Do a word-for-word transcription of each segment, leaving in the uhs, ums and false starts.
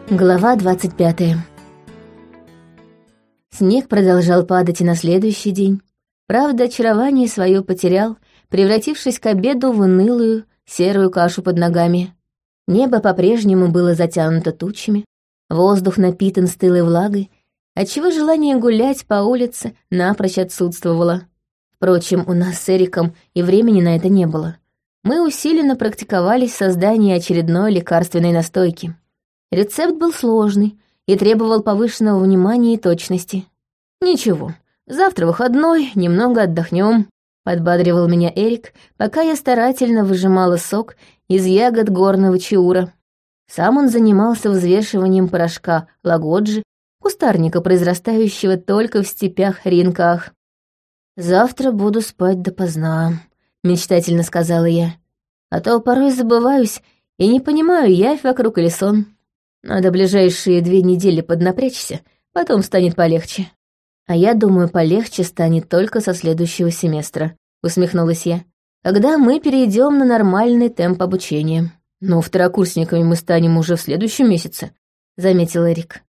Глава двадцать пятая. Снег продолжал падать и на следующий день. Правда, очарование свое потерял, превратившись к обеду в унылую серую кашу под ногами. Небо по-прежнему было затянуто тучами, воздух напитан стылой влагой, отчего желание гулять по улице напрочь отсутствовало. Впрочем, у нас с Эриком и времени на это не было. Мы усиленно практиковались в создании очередной лекарственной настойки. Рецепт был сложный и требовал повышенного внимания и точности. «Ничего, завтра выходной, немного отдохнем», — подбадривал меня Эрик, пока я старательно выжимала сок из ягод горного чиура. Сам он занимался взвешиванием порошка лагоджи, кустарника, произрастающего только в степях-ринках. «Завтра буду спать допоздна», — мечтательно сказала я. «А то порой забываюсь и не понимаю, явь вокруг или сон. Надо ближайшие две недели поднапрячься, потом станет полегче». «А я думаю, полегче станет только со следующего семестра», — усмехнулась я. «Когда мы перейдем на нормальный темп обучения». «Ну, второкурсниками мы станем уже в следующем месяце», — заметил Эрик.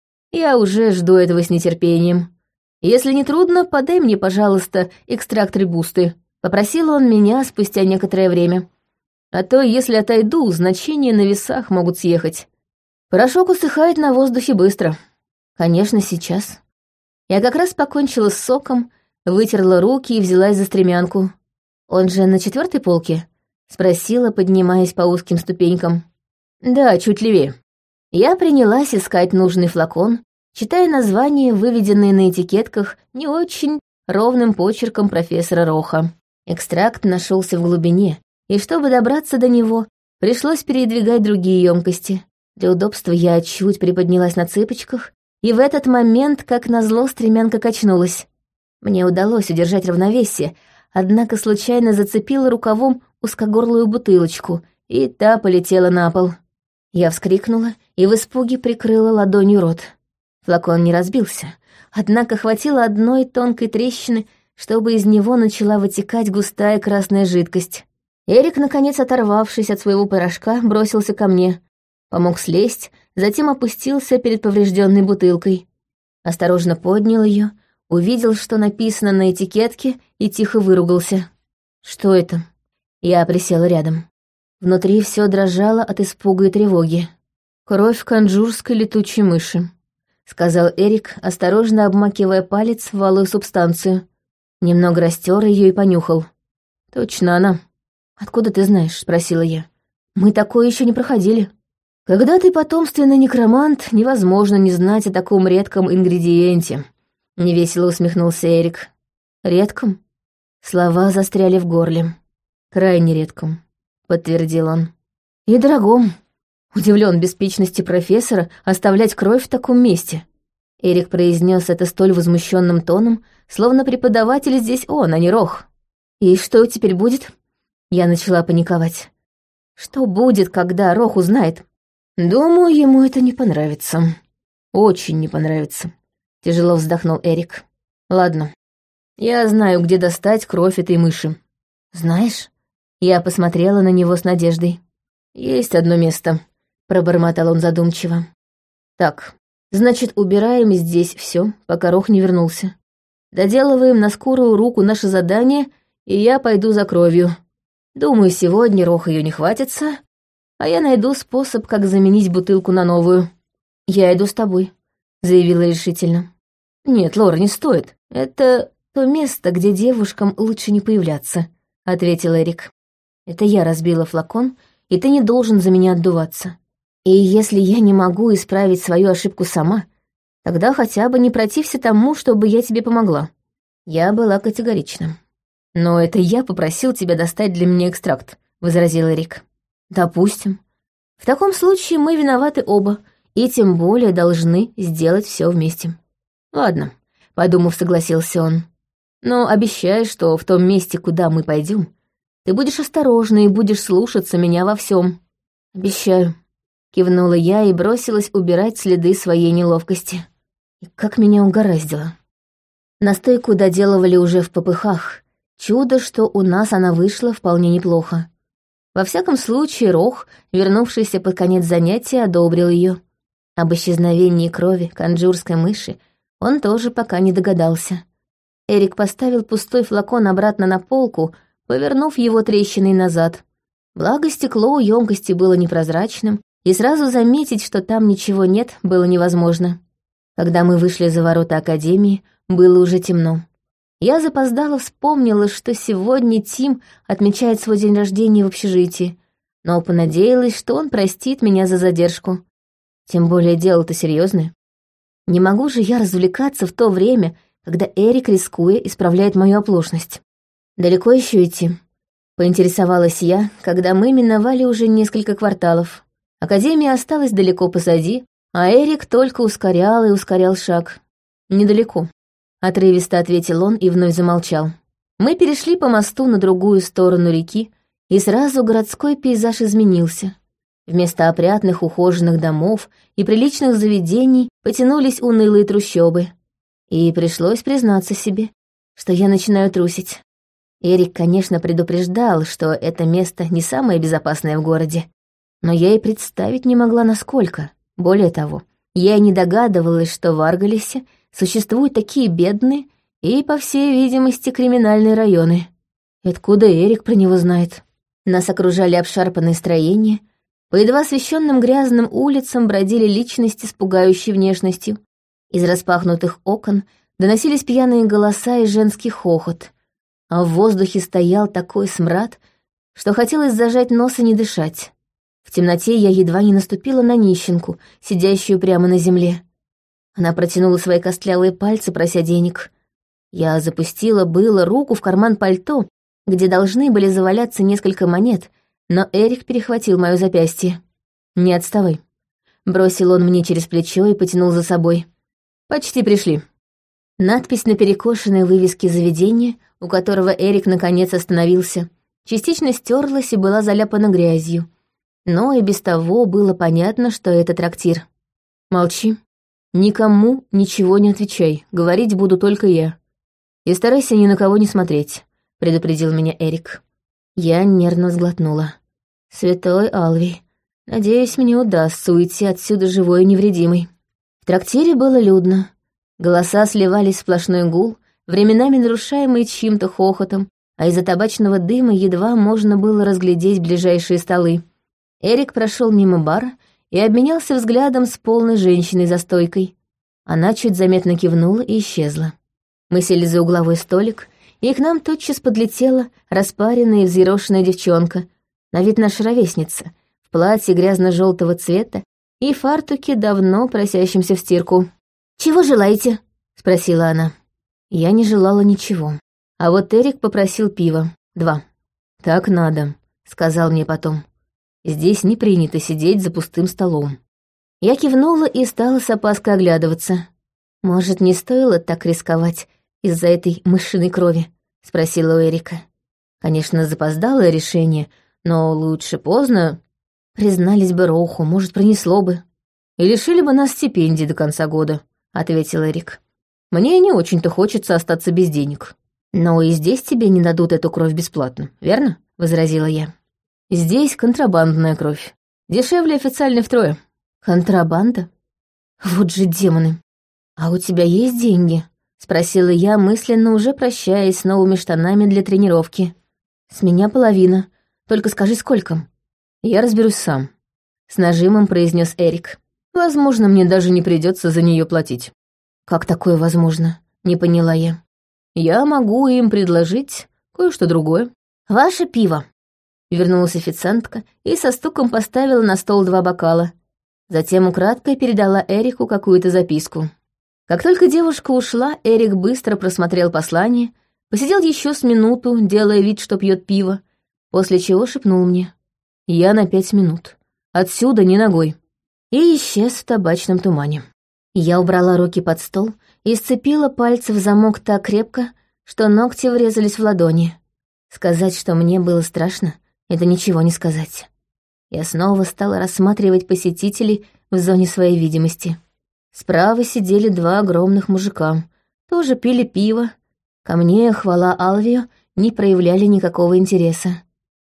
«Я уже жду этого с нетерпением. Если не трудно, подай мне, пожалуйста, экстракт ребусты», — попросил он меня спустя некоторое время. «А то, если отойду, значения на весах могут съехать. Порошок усыхает на воздухе быстро». «Конечно, сейчас». Я как раз покончила с соком, вытерла руки и взялась за стремянку. «Он же на четвертой полке?» — спросила, поднимаясь по узким ступенькам. «Да, чуть левее». Я принялась искать нужный флакон, читая названия, выведенные на этикетках не очень ровным почерком профессора Роха. Экстракт нашелся в глубине, и чтобы добраться до него, пришлось передвигать другие емкости. Для удобства я чуть приподнялась на цыпочках, и в этот момент, как назло, стремянка качнулась. Мне удалось удержать равновесие, однако случайно зацепила рукавом узкогорлую бутылочку, и та полетела на пол. Я вскрикнула и в испуге прикрыла ладонью рот. Флакон не разбился, однако хватило одной тонкой трещины, чтобы из него начала вытекать густая красная жидкость. Эрик, наконец оторвавшись от своего порошка, бросился ко мне. Помог слезть, затем опустился перед поврежденной бутылкой. Осторожно поднял ее, увидел, что написано на этикетке, и тихо выругался. «Что это?» Я присела рядом. Внутри все дрожало от испуга и тревоги. «Кровь канджурской летучей мыши», — сказал Эрик, осторожно обмакивая палец в алую субстанцию. Немного растер ее и понюхал. «Точно она». «Откуда ты знаешь?» — спросила я. «Мы такое еще не проходили». «Когда ты потомственный некромант, невозможно не знать о таком редком ингредиенте», — невесело усмехнулся Эрик. «Редком?» Слова застряли в горле. «Крайне редком», — подтвердил он. «И дорогом. Удивлен беспечности профессора оставлять кровь в таком месте». Эрик произнес это столь возмущенным тоном, словно преподаватель здесь он, а не Рох. «И что теперь будет?» Я начала паниковать. «Что будет, когда Рох узнает?» «Думаю, ему это не понравится. Очень не понравится», — тяжело вздохнул Эрик. «Ладно, я знаю, где достать кровь этой мыши». «Знаешь?» Я посмотрела на него с надеждой. «Есть одно место», — пробормотал он задумчиво. «Так, значит, убираем здесь все, пока Рох не вернулся. Доделываем на скорую руку наше задание, и я пойду за кровью. Думаю, сегодня Рох ее не хватится, а я найду способ, как заменить бутылку на новую». «Я иду с тобой», — заявила решительно. «Нет, Лора, не стоит. Это то место, где девушкам лучше не появляться», — ответил Эрик. «Это я разбила флакон, и ты не должен за меня отдуваться. И если я не могу исправить свою ошибку сама, тогда хотя бы не протився тому, чтобы я тебе помогла». Я была категорична. «Но это я попросил тебя достать для меня экстракт», — возразил Эрик. «Допустим. В таком случае мы виноваты оба, и тем более должны сделать все вместе». «Ладно», — подумав, согласился он. «Но обещай, что в том месте, куда мы пойдем, ты будешь осторожна и будешь слушаться меня во всем». «Обещаю», — кивнула я и бросилась убирать следы своей неловкости. И как меня угораздило. Настойку доделывали уже в попыхах. Чудо, что у нас она вышла вполне неплохо. Во всяком случае, Рох, вернувшийся под конец занятия, одобрил ее. Об исчезновении крови канджурской мыши он тоже пока не догадался. Эрик поставил пустой флакон обратно на полку, повернув его трещиной назад. Благо, стекло у емкости было непрозрачным, и сразу заметить, что там ничего нет, было невозможно. Когда мы вышли за ворота академии, было уже темно. Я запоздала вспомнила, что сегодня Тим отмечает свой день рождения в общежитии, но понадеялась, что он простит меня за задержку. Тем более дело-то серьезное. Не могу же я развлекаться в то время, когда Эрик, рискуя, исправляет мою оплошность. «Далеко еще идти?» — поинтересовалась я, когда мы миновали уже несколько кварталов. Академия осталась далеко позади, а Эрик только ускорял и ускорял шаг. «Недалеко», — отрывисто ответил он и вновь замолчал. Мы перешли по мосту на другую сторону реки, и сразу городской пейзаж изменился. Вместо опрятных ухоженных домов и приличных заведений потянулись унылые трущобы. И пришлось признаться себе, что я начинаю трусить. Эрик, конечно, предупреждал, что это место не самое безопасное в городе, но я и представить не могла, насколько. Более того, я и не догадывалась, что в Аргалисе существуют такие бедные и, по всей видимости, криминальные районы. И откуда Эрик про него знает? Нас окружали обшарпанные строения, по едва освещенным грязным улицам бродили личности с пугающей внешностью. Из распахнутых окон доносились пьяные голоса и женский хохот, а в воздухе стоял такой смрад, что хотелось зажать нос и не дышать. В темноте я едва не наступила на нищенку, сидящую прямо на земле. Она протянула свои костлявые пальцы, прося денег. Я запустила было руку в карман пальто, где должны были заваляться несколько монет, но Эрик перехватил моё запястье. «Не отставай», — бросил он мне через плечо и потянул за собой. «Почти пришли». Надпись на перекошенной вывеске заведения, у которого Эрик наконец остановился, частично стерлась и была заляпана грязью. Но и без того было понятно, что это трактир. «Молчи. Никому ничего не отвечай. Говорить буду только я. И старайся ни на кого не смотреть», — предупредил меня Эрик. Я нервно сглотнула. «Святой Алвий, надеюсь, мне удастся уйти отсюда живой и невредимой». В трактире было людно. Голоса сливались в сплошной гул, временами нарушаемый чьим-то хохотом, а из-за табачного дыма едва можно было разглядеть ближайшие столы. Эрик прошел мимо бара и обменялся взглядом с полной женщиной за стойкой. Она чуть заметно кивнула и исчезла. Мы сели за угловой столик, и к нам тотчас подлетела распаренная и взъерошенная девчонка, на вид наша ровесница, в платье грязно-желтого цвета и фартуке, давно просящемся в стирку. «Чего желаете?» — спросила она. Я не желала ничего. А вот Эрик попросил пива. Два. «Так надо», — сказал мне потом. «Здесь не принято сидеть за пустым столом». Я кивнула и стала с опаской оглядываться. «Может, не стоило так рисковать из-за этой мышиной крови?» — спросила у Эрика. Конечно, запоздалое решение, но лучше поздно. Признались бы Роуху, может, пронесло бы. «И лишили бы нас стипендии до конца года», — ответил Эрик. «Мне не очень-то хочется остаться без денег». «Но и здесь тебе не дадут эту кровь бесплатно, верно?» — возразила я. «Здесь контрабандная кровь. Дешевле официальной втрое». «Контрабанда? Вот же демоны. А у тебя есть деньги?» — спросила я, мысленно уже прощаясь с новыми штанами для тренировки. «С меня половина. Только скажи, сколько?» «Я разберусь сам», — с нажимом произнес Эрик. «Возможно, мне даже не придется за нее платить». «Как такое возможно?» — не поняла я. «Я могу им предложить кое-что другое». «Ваше пиво», — вернулась официантка и со стуком поставила на стол два бокала. Затем украдкой передала Эрику какую-то записку. Как только девушка ушла, Эрик быстро просмотрел послание, посидел еще с минуту, делая вид, что пьет пиво, после чего шепнул мне: «Я на пять минут. Отсюда ни ногой». И исчез в табачном тумане. Я убрала руки под стол и сцепила пальцы в замок так крепко, что ногти врезались в ладони. Сказать, что мне было страшно, это ничего не сказать. Я снова стала рассматривать посетителей в зоне своей видимости. Справа сидели два огромных мужика, тоже пили пиво. Ко мне, хвала Алвию, не проявляли никакого интереса.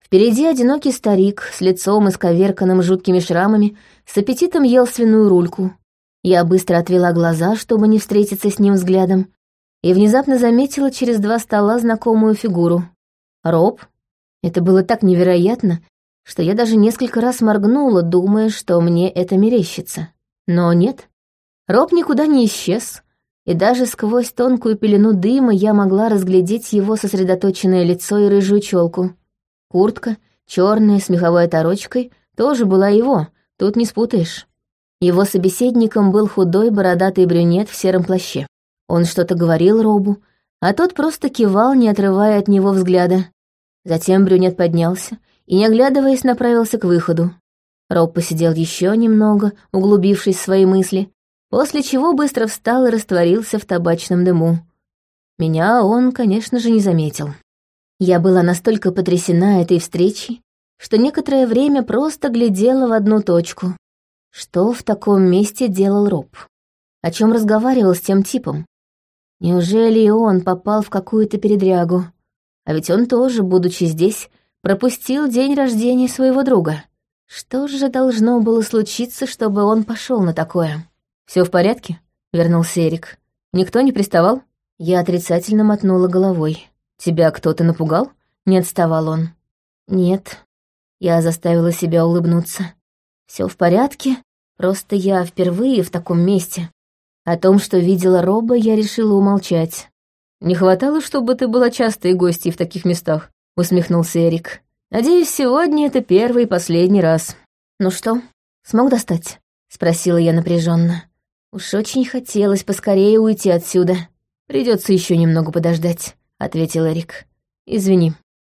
Впереди одинокий старик с лицом исковерканным жуткими шрамами с аппетитом ел свиную рульку. Я быстро отвела глаза, чтобы не встретиться с ним взглядом, и внезапно заметила через два стола знакомую фигуру. Роб. Это было так невероятно, что я даже несколько раз моргнула, думая, что мне это мерещится. Но нет. Роб никуда не исчез, и даже сквозь тонкую пелену дыма я могла разглядеть его сосредоточенное лицо и рыжую челку. Куртка, черная, с меховой оторочкой, тоже была его, тут не спутаешь. Его собеседником был худой бородатый брюнет в сером плаще. Он что-то говорил Робу, а тот просто кивал, не отрывая от него взгляда. Затем брюнет поднялся и, не оглядываясь, направился к выходу. Роб посидел еще немного, углубившись в свои мысли, после чего быстро встал и растворился в табачном дыму. Меня он, конечно же, не заметил. Я была настолько потрясена этой встречей, что некоторое время просто глядела в одну точку. Что в таком месте делал Роб? О чем разговаривал с тем типом? Неужели и он попал в какую-то передрягу? А ведь он тоже, будучи здесь, пропустил день рождения своего друга. Что же должно было случиться, чтобы он пошел на такое? Все в порядке? Вернулся Эрик. Никто не приставал? Я отрицательно мотнула головой. «Тебя кто-то напугал?» — не отставал он. «Нет». Я заставила себя улыбнуться. Все в порядке, просто я впервые в таком месте. О том, что видела Роба, я решила умолчать. «Не хватало, чтобы ты была частой гостьей в таких местах», — усмехнулся Эрик. «Надеюсь, сегодня это первый и последний раз». «Ну что, смог достать?» — спросила я напряженно. Уж очень хотелось поскорее уйти отсюда. Придется еще немного подождать. — ответил Эрик. «Извини».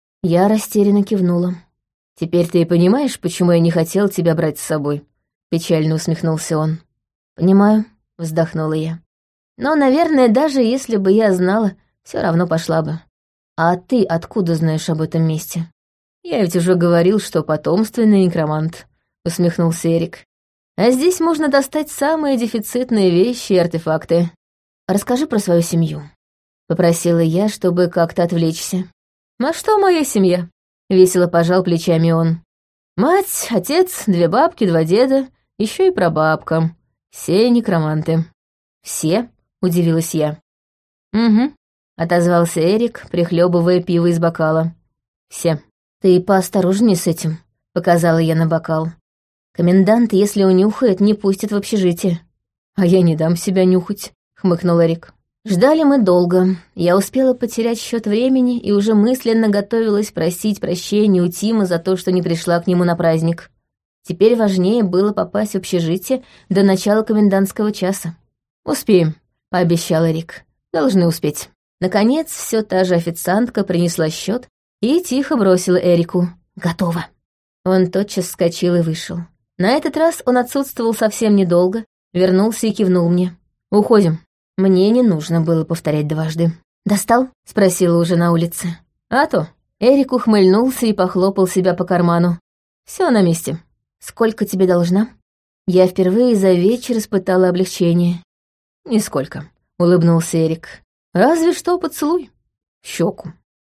Я растерянно кивнула. «Теперь ты и понимаешь, почему я не хотел тебя брать с собой?» — печально усмехнулся он. «Понимаю», — вздохнула я. «Но, наверное, даже если бы я знала, все равно пошла бы. А ты откуда знаешь об этом месте?» «Я ведь уже говорил, что потомственный некромант», — усмехнулся Эрик. «А здесь можно достать самые дефицитные вещи и артефакты. Расскажи про свою семью». Попросила я, чтобы как-то отвлечься. «А что моя семья?» — весело пожал плечами он. «Мать, отец, две бабки, два деда, еще и прабабка. Все некроманты». «Все?» — удивилась я. «Угу», — отозвался Эрик, прихлебывая пиво из бокала. «Все». «Ты поосторожнее с этим», — показала я на бокал. «Комендант, если унюхает, не пустит в общежитие». «А я не дам себя нюхать», — хмыкнул Эрик. Ждали мы долго. Я успела потерять счет времени и уже мысленно готовилась просить прощения у Тима за то, что не пришла к нему на праздник. Теперь важнее было попасть в общежитие до начала комендантского часа. «Успеем», — пообещал Эрик. «Должны успеть». Наконец, все та же официантка принесла счет и тихо бросила Эрику. «Готово». Он тотчас вскочил и вышел. На этот раз он отсутствовал совсем недолго, вернулся и кивнул мне. «Уходим». Мне не нужно было повторять дважды. «Достал?» — спросила уже на улице. «А то». Эрик ухмыльнулся и похлопал себя по карману. «Все на месте». «Сколько тебе должна?» Я впервые за вечер испытала облегчение. «Нисколько», — улыбнулся Эрик. «Разве что поцелуй. В щеку».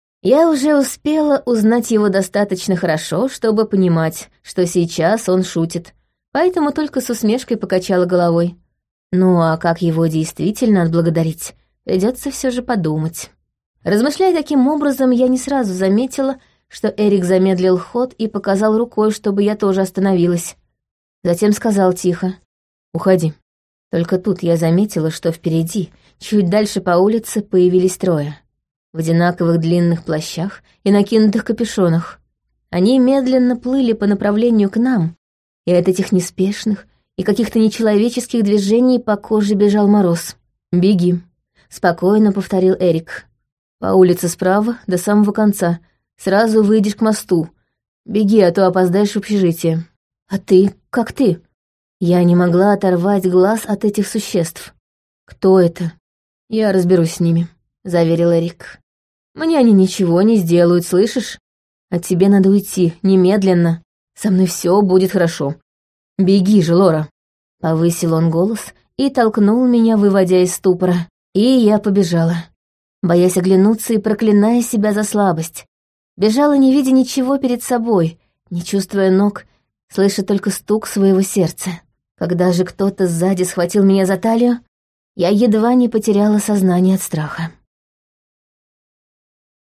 Я уже успела узнать его достаточно хорошо, чтобы понимать, что сейчас он шутит, поэтому только с усмешкой покачала головой. Ну а как его действительно отблагодарить, придется все же подумать. Размышляя таким образом, я не сразу заметила, что Эрик замедлил ход и показал рукой, чтобы я тоже остановилась. Затем сказал тихо: «Уходи». Только тут я заметила, что впереди, чуть дальше по улице, появились трое. В одинаковых длинных плащах и накинутых капюшонах. Они медленно плыли по направлению к нам, и от этих неспешных и каких-то нечеловеческих движений по коже бежал мороз. «Беги», — спокойно повторил Эрик. «По улице справа до самого конца. Сразу выйдешь к мосту. Беги, а то опоздаешь в общежитие». «А ты? Как ты?» Я не могла оторвать глаз от этих существ. «Кто это?» «Я разберусь с ними», — заверил Эрик. «Мне они ничего не сделают, слышишь? А тебе надо уйти, немедленно. Со мной все будет хорошо. Беги же, Лора». Повысил он голос и толкнул меня, выводя из ступора. И я побежала, боясь оглянуться и проклиная себя за слабость. Бежала, не видя ничего перед собой, не чувствуя ног, слыша только стук своего сердца. Когда же кто-то сзади схватил меня за талию, я едва не потеряла сознание от страха.